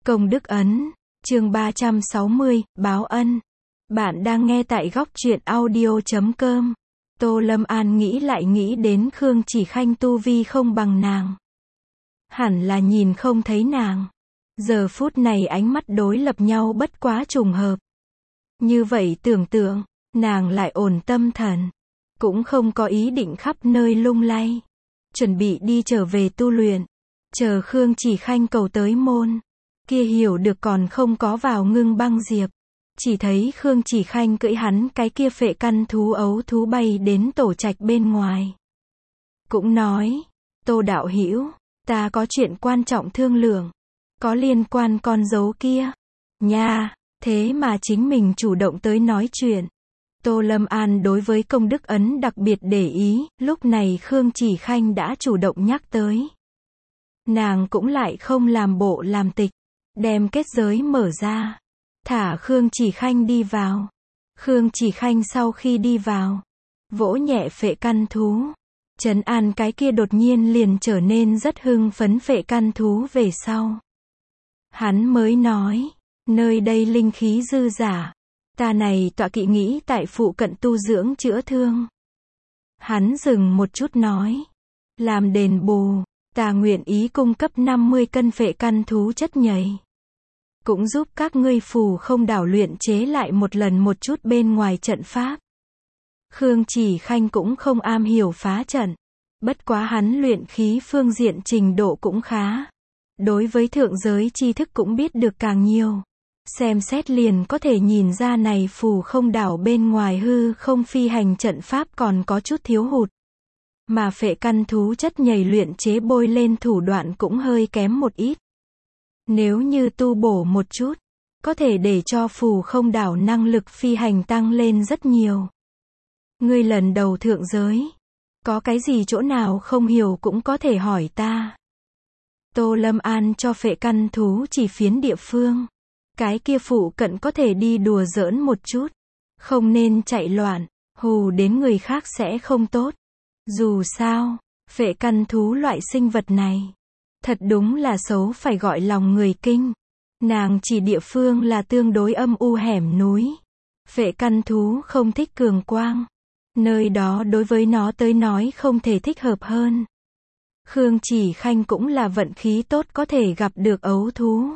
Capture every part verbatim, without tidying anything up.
Công đức ấn, chương ba trăm sáu mươi, báo ân. Bạn đang nghe tại góc truyện audio chấm com. Tô Lâm An nghĩ lại nghĩ đến Khương Chỉ Khanh tu vi không bằng nàng. Hẳn là nhìn không thấy nàng. Giờ phút này ánh mắt đối lập nhau bất quá trùng hợp. Như vậy tưởng tượng, nàng lại ổn tâm thần. Cũng không có ý định khắp nơi lung lay. Chuẩn bị đi trở về tu luyện. Chờ Khương Chỉ Khanh cầu tới môn. Kia hiểu được còn không có vào Ngưng Băng Diệp. Chỉ thấy Khương Chỉ Khanh cưỡi hắn cái kia phệ căn thú ấu thú bay đến tổ trạch bên ngoài. Cũng nói, Tô đạo hữu, ta có chuyện quan trọng thương lượng. Có liên quan con dấu kia. Nha, thế mà chính mình chủ động tới nói chuyện. Tô Lâm An đối với công đức ấn đặc biệt để ý, lúc này Khương Chỉ Khanh đã chủ động nhắc tới. Nàng cũng lại không làm bộ làm tịch, đem kết giới mở ra, thả Khương Chỉ Khanh đi vào. Khương Chỉ Khanh sau khi đi vào, vỗ nhẹ phệ căn thú, trấn an cái kia đột nhiên liền trở nên rất hưng phấn phệ căn thú về sau. Hắn mới nói, nơi đây linh khí dư giả, ta này tọa kỵ nghĩ tại phụ cận tu dưỡng chữa thương. Hắn dừng một chút nói, làm đền bù, ta nguyện ý cung cấp năm mươi cân phệ căn thú chất nhầy. Cũng giúp các ngươi phù không đảo luyện chế lại một lần một chút bên ngoài trận pháp. Khương Chỉ Khanh cũng không am hiểu phá trận. Bất quá hắn luyện khí phương diện trình độ cũng khá. Đối với thượng giới tri thức cũng biết được càng nhiều. Xem xét liền có thể nhìn ra này phù không đảo bên ngoài hư không phi hành trận pháp còn có chút thiếu hụt. Mà phệ căn thú chất nhầy luyện chế bôi lên thủ đoạn cũng hơi kém một ít. Nếu như tu bổ một chút, có thể để cho phù không đảo năng lực phi hành tăng lên rất nhiều. Ngươi lần đầu thượng giới, có cái gì chỗ nào không hiểu cũng có thể hỏi ta. Tô Lâm An cho phệ căn thú chỉ phiến địa phương. Cái kia phụ cận có thể đi đùa giỡn một chút. Không nên chạy loạn, hù đến người khác sẽ không tốt. Dù sao, phệ căn thú loại sinh vật này, thật đúng là xấu phải gọi lòng người kinh. Nàng chỉ địa phương là tương đối âm u hẻm núi. Phệ căn thú không thích cường quang. Nơi đó đối với nó tới nói không thể thích hợp hơn. Khương Chỉ Khanh cũng là vận khí tốt có thể gặp được ấu thú.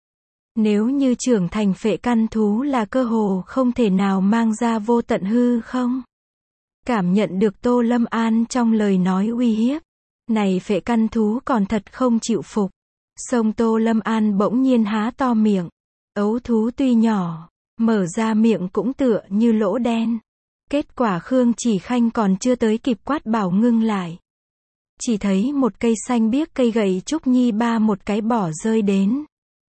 Nếu như trưởng thành phệ căn thú là cơ hồ không thể nào mang ra vô tận hư không. Cảm nhận được Tô Lâm An trong lời nói uy hiếp. Này phệ căn thú còn thật không chịu phục. Sông Tô Lâm An bỗng nhiên há to miệng. Ấu thú tuy nhỏ, mở ra miệng cũng tựa như lỗ đen. Kết quả Khương Chỉ Khanh còn chưa tới kịp quát bảo ngưng lại. Chỉ thấy một cây xanh biếc cây gậy trúc nhi ba một cái bỏ rơi đến.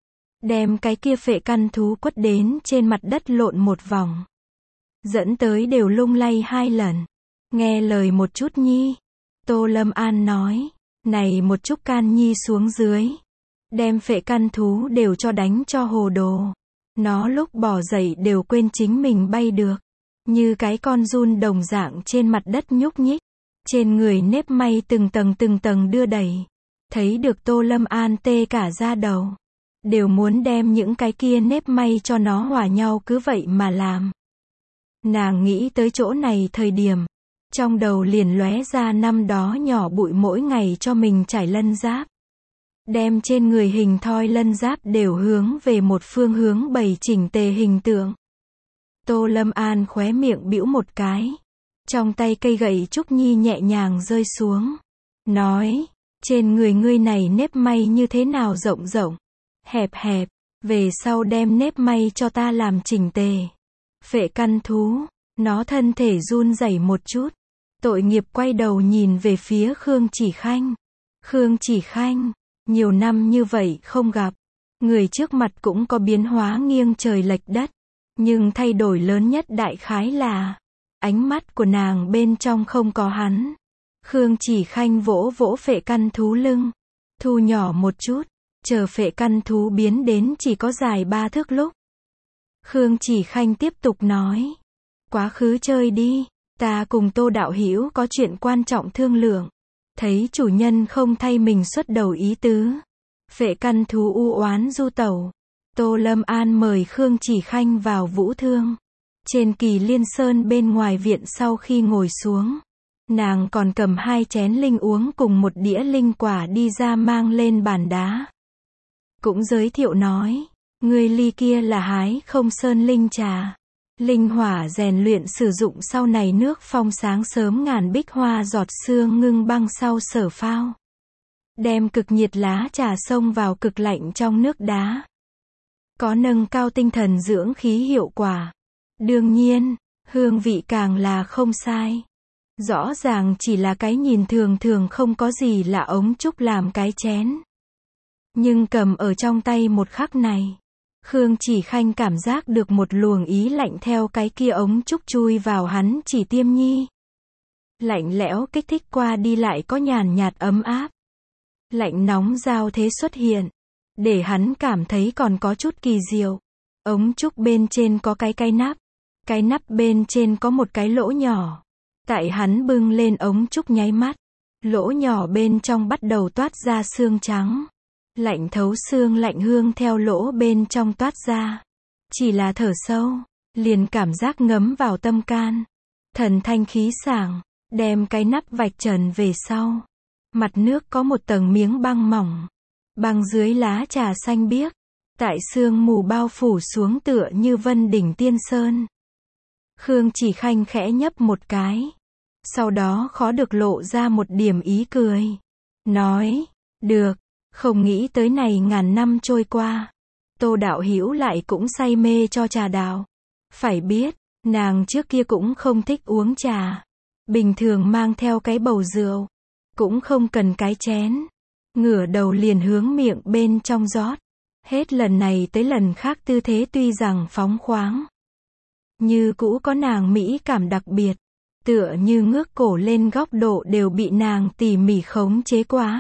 Đem cái kia phệ căn thú quất đến trên mặt đất lộn một vòng. Dẫn tới đều lung lay hai lần. Nghe lời một chút nhi. Tô Lâm An nói, này một chút can nhi xuống dưới. Đem phệ căn thú đều cho đánh cho hồ đồ. Nó lúc bò dậy đều quên chính mình bay được. Như cái con giun đồng dạng trên mặt đất nhúc nhích. Trên người nếp may từng tầng từng tầng đưa đẩy. Thấy được Tô Lâm An tê cả da đầu. Đều muốn đem những cái kia nếp may cho nó hòa nhau cứ vậy mà làm. Nàng nghĩ tới chỗ này thời điểm. Trong đầu liền lóe ra năm đó nhỏ bụi mỗi ngày cho mình trải lân giáp. Đem trên người hình thoi lân giáp đều hướng về một phương hướng bày chỉnh tề hình tượng. Tô Lâm An khóe miệng bĩu một cái. Trong tay cây gậy trúc nhi nhẹ nhàng rơi xuống. Nói, trên người ngươi này nếp may như thế nào rộng rộng, hẹp hẹp, về sau đem nếp may cho ta làm chỉnh tề. Phệ căn thú, nó thân thể run rẩy một chút. Tội nghiệp quay đầu nhìn về phía Khương Chỉ Khanh. Khương Chỉ Khanh, nhiều năm như vậy không gặp. Người trước mặt cũng có biến hóa nghiêng trời lệch đất. Nhưng thay đổi lớn nhất đại khái là ánh mắt của nàng bên trong không có hắn. Khương Chỉ Khanh vỗ vỗ phệ căn thú lưng. Thu nhỏ một chút. Chờ phệ căn thú biến đến chỉ có dài ba thước lúc. Khương Chỉ Khanh tiếp tục nói. Quá khứ chơi đi. Ta cùng Tô đạo hữu có chuyện quan trọng thương lượng. Thấy chủ nhân không thay mình xuất đầu ý tứ. Phệ căn thú u oán du tẩu. Tô Lâm An mời Khương Chỉ Khanh vào vũ thương. Trên Kỳ Liên Sơn bên ngoài viện sau khi ngồi xuống, nàng còn cầm hai chén linh uống cùng một đĩa linh quả đi ra mang lên bàn đá. Cũng giới thiệu nói, người ly kia là hái không sơn linh trà. Linh hỏa rèn luyện sử dụng sau này nước phong sáng sớm ngàn bích hoa giọt sương ngưng băng sau sở phao. Đem cực nhiệt lá trà xông vào cực lạnh trong nước đá. Có nâng cao tinh thần dưỡng khí hiệu quả. Đương nhiên, hương vị càng là không sai. Rõ ràng chỉ là cái nhìn thường thường không có gì là ống trúc làm cái chén. Nhưng cầm ở trong tay một khắc này, Khương Chỉ Khanh cảm giác được một luồng ý lạnh theo cái kia ống trúc chui vào hắn chỉ tiêm nhi. Lạnh lẽo kích thích qua đi lại có nhàn nhạt ấm áp. Lạnh nóng giao thế xuất hiện, để hắn cảm thấy còn có chút kỳ diệu. Ống trúc bên trên có cái cái nắp, cái nắp bên trên có một cái lỗ nhỏ. Tại hắn bưng lên ống trúc nháy mắt, lỗ nhỏ bên trong bắt đầu toát ra xương trắng. Lạnh thấu xương lạnh hương theo lỗ bên trong toát ra. Chỉ là thở sâu, liền cảm giác ngấm vào tâm can. Thần thanh khí sảng, đem cái nắp vạch trần về sau. Mặt nước có một tầng miếng băng mỏng. Băng dưới lá trà xanh biếc. Tại sương mù bao phủ xuống tựa như vân đỉnh tiên sơn. Khương Chỉ Khanh khẽ nhấp một cái. Sau đó khó được lộ ra một điểm ý cười. Nói, được, không nghĩ tới này ngàn năm trôi qua. Tô đạo hữu lại cũng say mê cho trà đạo. Phải biết, nàng trước kia cũng không thích uống trà. Bình thường mang theo cái bầu rượu. Cũng không cần cái chén. Ngửa đầu liền hướng miệng bên trong rót. Hết lần này tới lần khác tư thế tuy rằng phóng khoáng. Như cũ có nàng mỹ cảm đặc biệt. Tựa như ngước cổ lên góc độ đều bị nàng tỉ mỉ khống chế quá.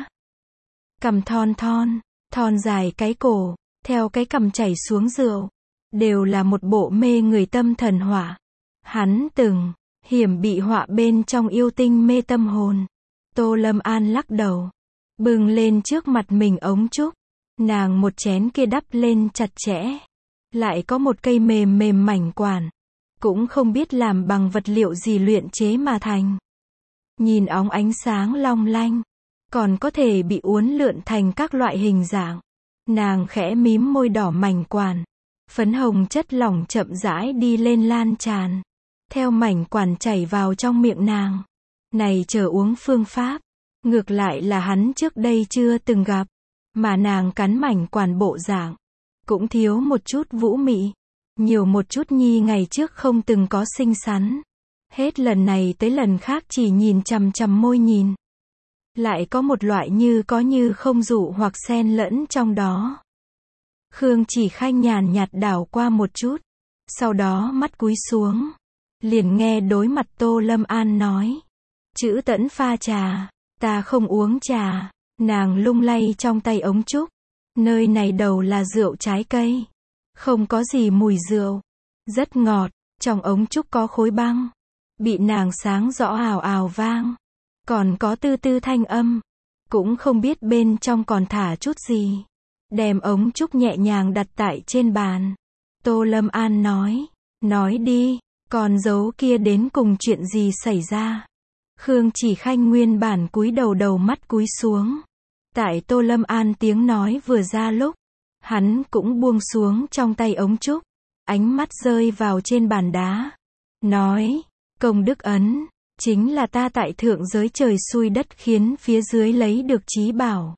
Cằm thon thon, thon dài cái cổ, theo cái cằm chảy xuống rượu. Đều là một bộ mê người tâm thần họa. Hắn từng, hiểm bị họa bên trong yêu tinh mê tâm hồn. Tô Lâm An lắc đầu. Bừng lên trước mặt mình ống trúc. Nàng một chén kia đắp lên chặt chẽ. Lại có một cây mềm mềm mảnh quản. Cũng không biết làm bằng vật liệu gì luyện chế mà thành. Nhìn óng ánh sáng long lanh. Còn có thể bị uốn lượn thành các loại hình dạng. Nàng khẽ mím môi đỏ mảnh quản. Phấn hồng chất lỏng chậm rãi đi lên lan tràn. Theo mảnh quản chảy vào trong miệng nàng. Này chờ uống phương pháp. Ngược lại là hắn trước đây chưa từng gặp. Mà nàng cắn mảnh quản bộ dạng. Cũng thiếu một chút vũ mị. Nhiều một chút nhi ngày trước không từng có xinh xắn. Hết lần này tới lần khác chỉ nhìn chằm chằm môi nhìn. Lại có một loại như có như không dụ hoặc xen lẫn trong đó. Khương Chỉ Khanh nhàn nhạt đảo qua một chút. Sau đó mắt cúi xuống. Liền nghe đối mặt Tô Lâm An nói. Chữ tẫn pha trà. Ta không uống trà. Nàng lung lay trong tay ống trúc. Nơi này đầu là rượu trái cây. Không có gì mùi rượu. Rất ngọt. Trong ống trúc có khối băng. Bị nàng sáng rõ ào ào vang. Còn có tư tư thanh âm. Cũng không biết bên trong còn thả chút gì. Đem ống trúc nhẹ nhàng đặt tại trên bàn. Tô Lâm An nói. Nói đi. Còn dấu kia đến cùng chuyện gì xảy ra. Khương Chỉ Khanh nguyên bản cúi đầu đầu mắt cúi xuống. Tại Tô Lâm An tiếng nói vừa ra lúc. Hắn cũng buông xuống trong tay ống trúc. Ánh mắt rơi vào trên bàn đá. Nói. Công đức ấn. Chính là ta tại thượng giới trời xui đất khiến phía dưới lấy được trí bảo.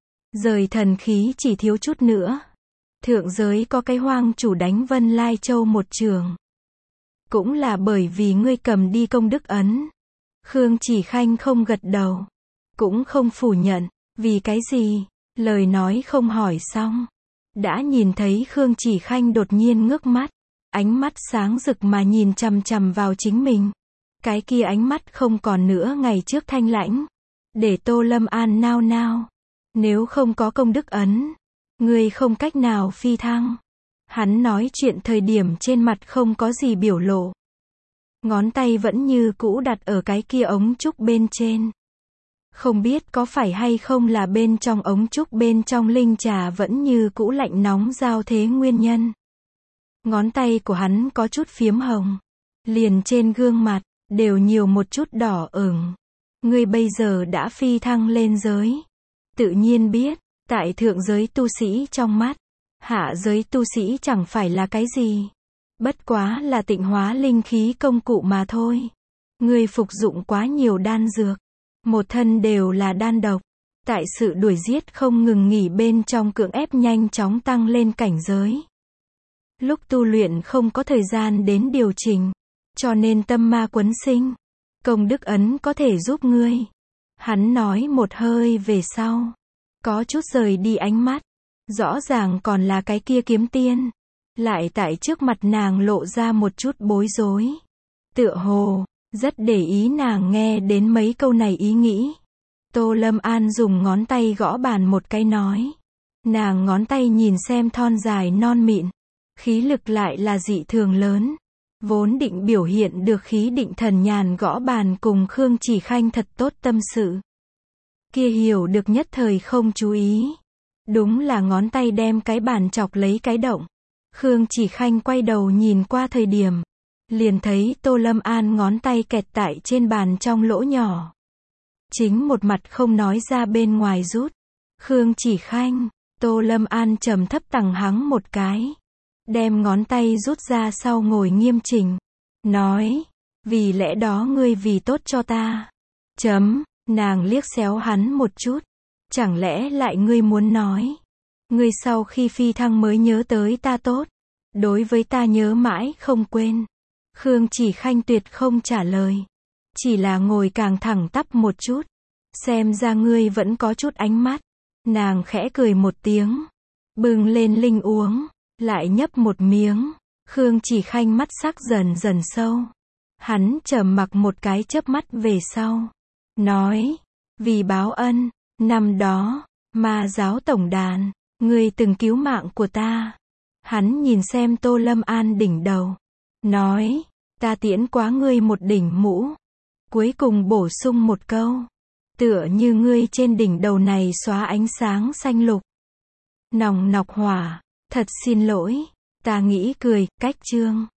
Rời thần khí chỉ thiếu chút nữa. Thượng giới có cái hoang chủ đánh Vân Lai Châu một trường. Cũng là bởi vì ngươi cầm đi công đức ấn. Khương Chỉ Khanh không gật đầu. Cũng không phủ nhận. Vì cái gì? Lời nói không hỏi xong. Đã nhìn thấy Khương Chỉ Khanh đột nhiên ngước mắt. Ánh mắt sáng rực mà nhìn chằm chằm vào chính mình. Cái kia ánh mắt không còn nữa ngày trước thanh lãnh. Để Tô Lâm An nao nao. Nếu không có công đức ấn. Ngươi không cách nào phi thăng. Hắn nói chuyện thời điểm trên mặt không có gì biểu lộ. Ngón tay vẫn như cũ đặt ở cái kia ống trúc bên trên. Không biết có phải hay không là bên trong ống trúc bên trong linh trà vẫn như cũ lạnh nóng giao thế nguyên nhân. Ngón tay của hắn có chút phiếm hồng. Liền trên gương mặt, đều nhiều một chút đỏ ửng. Ngươi bây giờ đã phi thăng lên giới. Tự nhiên biết, tại thượng giới tu sĩ trong mắt, hạ giới tu sĩ chẳng phải là cái gì. Bất quá là tịnh hóa linh khí công cụ mà thôi. Ngươi phục dụng quá nhiều đan dược. Một thân đều là đan độc. Tại sự đuổi giết không ngừng nghỉ bên trong cưỡng ép nhanh chóng tăng lên cảnh giới. Lúc tu luyện không có thời gian đến điều chỉnh. Cho nên tâm ma quấn sinh. Công đức ấn có thể giúp ngươi. Hắn nói một hơi về sau. Có chút rời đi ánh mắt. Rõ ràng còn là cái kia kiếm tiên. Lại tại trước mặt nàng lộ ra một chút bối rối. Tựa hồ, rất để ý nàng nghe đến mấy câu này ý nghĩ. Tô Lâm An dùng ngón tay gõ bàn một cái nói. Nàng ngón tay nhìn xem thon dài non mịn. Khí lực lại là dị thường lớn. Vốn định biểu hiện được khí định thần nhàn gõ bàn cùng Khương Chỉ Khanh thật tốt tâm sự. Kia hiểu được nhất thời không chú ý. Đúng là ngón tay đem cái bàn chọc lấy cái động. Khương Chỉ Khanh quay đầu nhìn qua thời điểm. Liền thấy Tô Lâm An ngón tay kẹt tại trên bàn trong lỗ nhỏ. Chính một mặt không nói ra bên ngoài rút. Khương Chỉ Khanh, Tô Lâm An trầm thấp tằng hắng một cái. Đem ngón tay rút ra sau ngồi nghiêm chỉnh. Nói, vì lẽ đó ngươi vì tốt cho ta. Chấm, nàng liếc xéo hắn một chút. Chẳng lẽ lại ngươi muốn nói. Ngươi sau khi phi thăng mới nhớ tới ta tốt. Đối với ta nhớ mãi không quên. Khương Chỉ Khanh tuyệt không trả lời. Chỉ là ngồi càng thẳng tắp một chút. Xem ra ngươi vẫn có chút ánh mắt. Nàng khẽ cười một tiếng. Bừng lên linh uống. Lại nhấp một miếng. Khương Chỉ Khanh mắt sắc dần dần sâu. Hắn trầm mặc một cái chớp mắt về sau. Nói. Vì báo ân. Năm đó. Ma giáo tổng đàn. Ngươi từng cứu mạng của ta. Hắn nhìn xem Tô Lâm An đỉnh đầu. Nói. Ta tiễn quá ngươi một đỉnh mũ. Cuối cùng bổ sung một câu. Tựa như ngươi trên đỉnh đầu này xóa ánh sáng xanh lục. Nòng nọc hỏa. Thật xin lỗi. Ta nghĩ cười, cách chương.